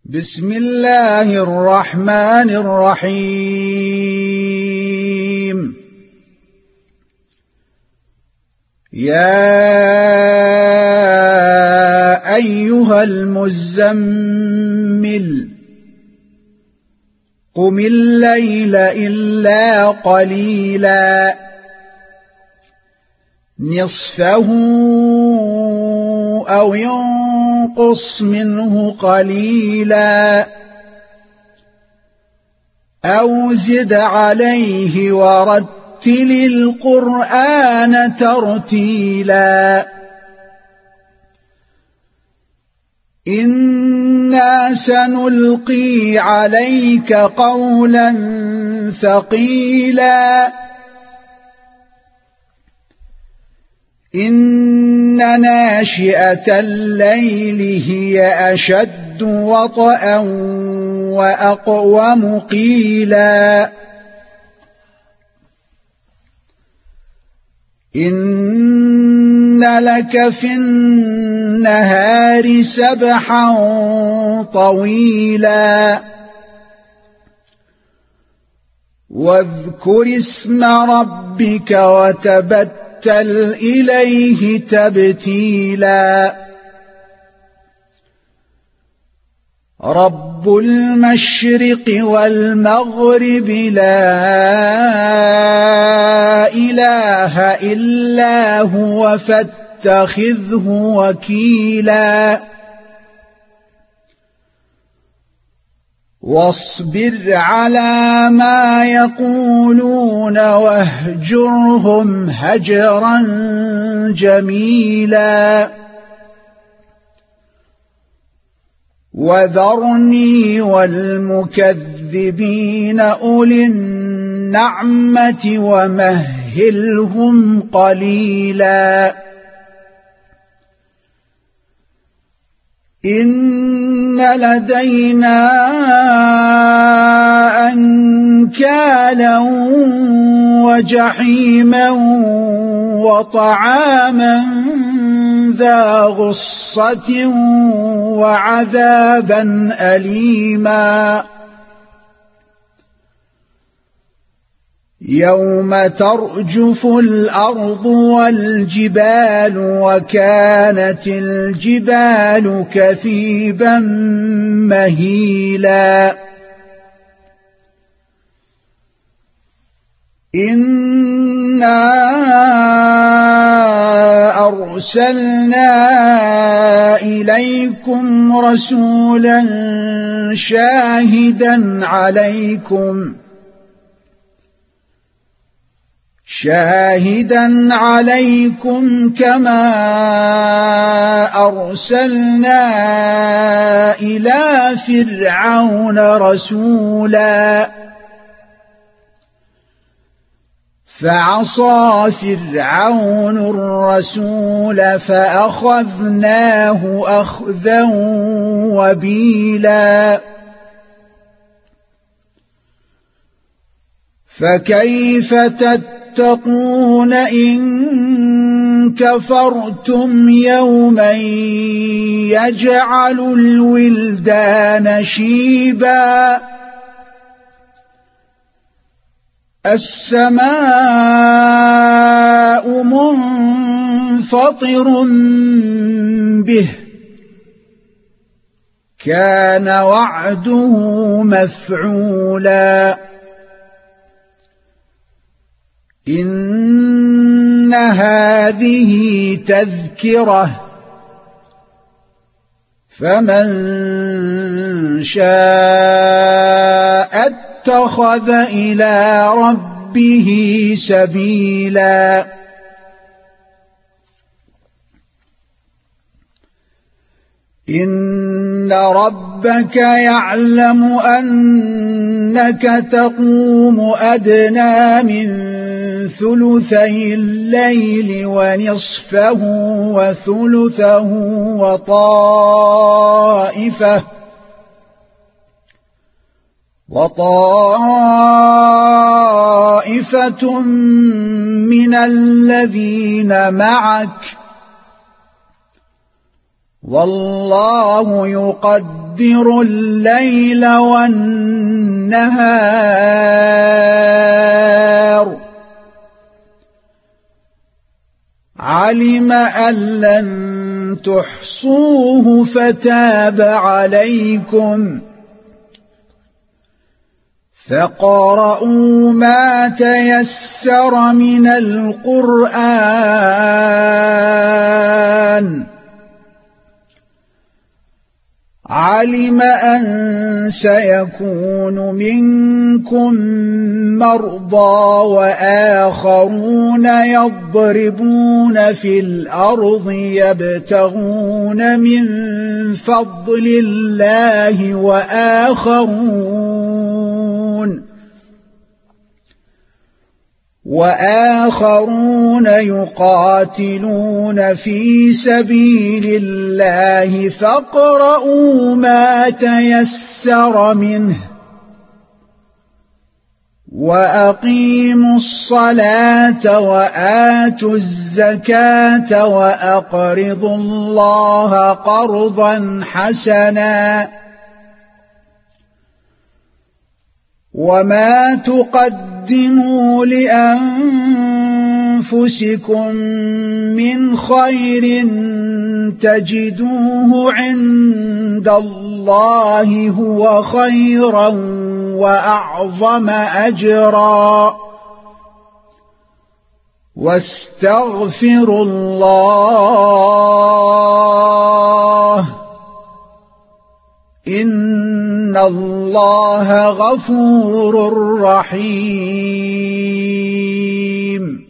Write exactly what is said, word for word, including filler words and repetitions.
بسم الله الرحمن الرحيم. يا أيها المزمل قم الليل إلا قليلا نصفه أو ينقص منه قليلا أو زد عليه ورتل القرآن ترتيلا إنا سنلقي عليك قولا ثقيلا إن ناشئة الليل هي أشد وطئا وأقوم قيلا إن لك في النهار سبحا طويلا واذكر اسم ربك وتبتل إليه تبتيلا رب المشرق والمغرب لا إله إلا هو فاتخذه وكيلا واصبر على ما يقولون واهجرهم هجرا جميلا وذرني والمكذبين أولي النعمة ومهلهم قليلا إن لدينا أنكالا وجحيما وطعاما ذا غصة وعذابا أليما يوم ترجف الأرض والجبال وكانت الجبال كثيبا مهيلا إنا أرسلنا إليكم رسولا شاهدا عليكم شاهدا عليكم كما أرسلنا إلى فرعون رسولا فعصى فرعون الرسول فأخذناه أخذا وبيلا فكيف تتقون إن كفرتم يوما يجعل الولدان شيبا السماء منفطر به كان وعده مفعولا إن هذه تذكرة فمن شاء اتخذ إلى ربه سبيلا إن ربك يعلم أنك تقوم أدنى من ثلثي الليل ونصفه وثلثه وطائفة وطائفة من الذين معك والله يقدر يقدر الليل والنهار علم أن لن تحصوه فتاب عليكم فاقرؤوا ما تيسر من القرآن علم أن سيكون منكم مرضى وآخرون يضربون في الأرض يبتغون من فضل الله وآخرون وآخرون يقاتلون في سبيل الله فاقرؤوا ما تيسر منه وأقيموا الصلاة وآتوا الزكاة وأقرضوا الله قرضا حسنا وما تقدموا لأنفسكم من خير تجدوه عند الله هو خيرا وأعظم أجرا واستغفروا الله إن الله غفور رحيم